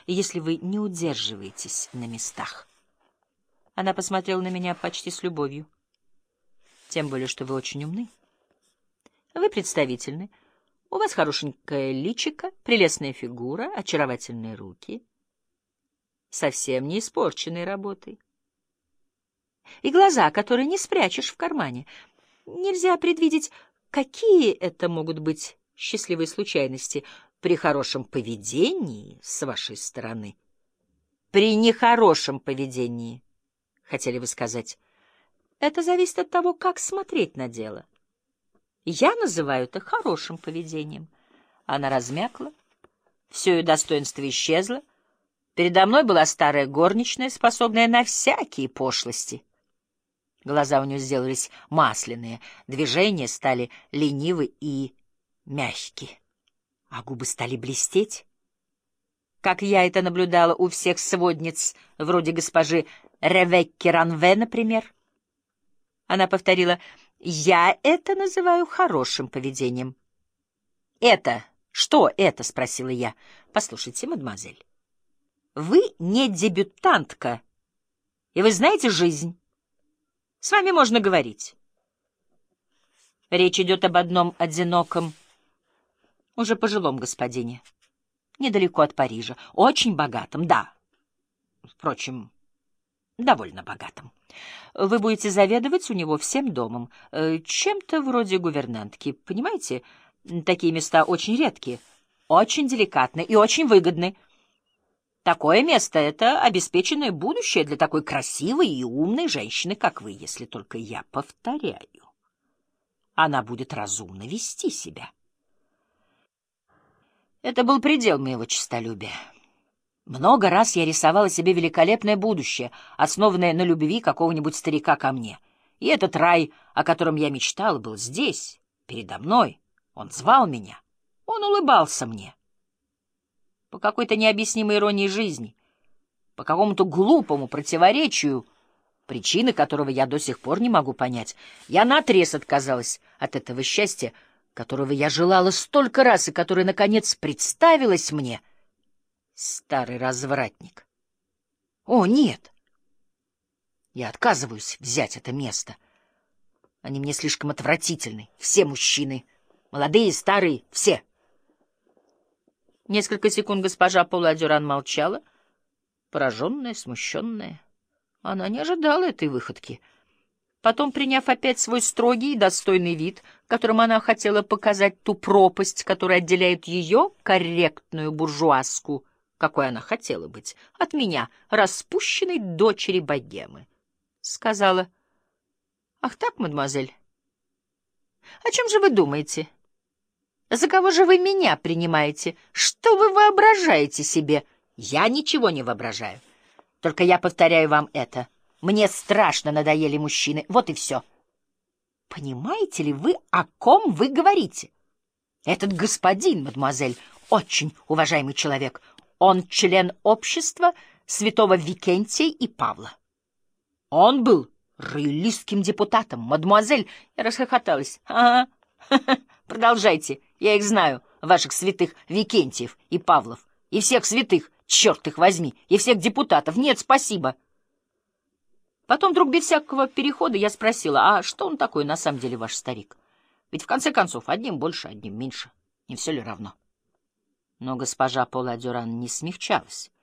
если вы не удерживаетесь на местах. Она посмотрела на меня почти с любовью. Тем более, что вы очень умны. Вы представительны. У вас хорошенькое личико, прелестная фигура, очаровательные руки. Совсем не испорченные работой. И глаза, которые не спрячешь в кармане. Нельзя предвидеть, какие это могут быть счастливые случайности при хорошем поведении с вашей стороны. При нехорошем поведении, хотели вы сказать. Это зависит от того, как смотреть на дело. Я называю это хорошим поведением. Она размякла, все ее достоинство исчезло. Передо мной была старая горничная, способная на всякие пошлости. Глаза у нее сделались масляные, движения стали ленивы и мягкие, а губы стали блестеть. Как я это наблюдала у всех сводниц, вроде госпожи Ревекки Ранве, например. Она повторила: «Я это называю хорошим поведением». «Это? Что это?» — спросила я. «Послушайте, мадемуазель, вы не дебютантка, и вы знаете жизнь. С вами можно говорить. Речь идет об одном одиноком, уже пожилом господине, недалеко от Парижа, очень богатом, да, впрочем, довольно богатом. Вы будете заведовать у него всем домом, чем-то вроде гувернантки, понимаете? Такие места очень редкие, очень деликатны и очень выгодны. Такое место — это обеспеченное будущее для такой красивой и умной женщины, как вы, если только я повторяю. Она будет разумно вести себя. Это был предел моего честолюбия. Много раз я рисовала себе великолепное будущее, основанное на любви какого-нибудь старика ко мне. И этот рай, о котором я мечтала, был здесь, передо мной. Он звал меня, он улыбался мне. По какой-то необъяснимой иронии жизни, по какому-то глупому противоречию, причины которого я до сих пор не могу понять, я наотрез отказалась от этого счастья, которого я желала столько раз и которое, наконец, представилось мне. Старый развратник. О, нет! Я отказываюсь взять это место. Они мне слишком отвратительны. Все мужчины. Молодые, старые, все. Несколько секунд госпожа Пола Дюран молчала, пораженная, смущенная. Она не ожидала этой выходки. Потом, приняв опять свой строгий и достойный вид, которым она хотела показать ту пропасть, которая отделяет ее, корректную буржуазку, какой она хотела быть, от меня, распущенной дочери богемы, сказала: «Ах так, мадемуазель, о чем же вы думаете? За кого же вы меня принимаете? Что вы воображаете себе?» «Я ничего не воображаю. Только я повторяю вам это. Мне страшно надоели мужчины. Вот и все». «Понимаете ли вы, о ком вы говорите? Этот господин, мадемуазель, очень уважаемый человек. Он член общества святого Викентия и Павла. Он был роялистским депутатом, мадемуазель». Я расхохоталась. «Ага, продолжайте. Я их знаю, ваших святых Викентиев и Павлов, и всех святых, черт их возьми, и всех депутатов. Нет, спасибо». Потом вдруг без всякого перехода я спросила: «А что он такой на самом деле, ваш старик? Ведь в конце концов одним больше, одним меньше. Не все ли равно?» Но госпожа Пола Дюран не смягчалась.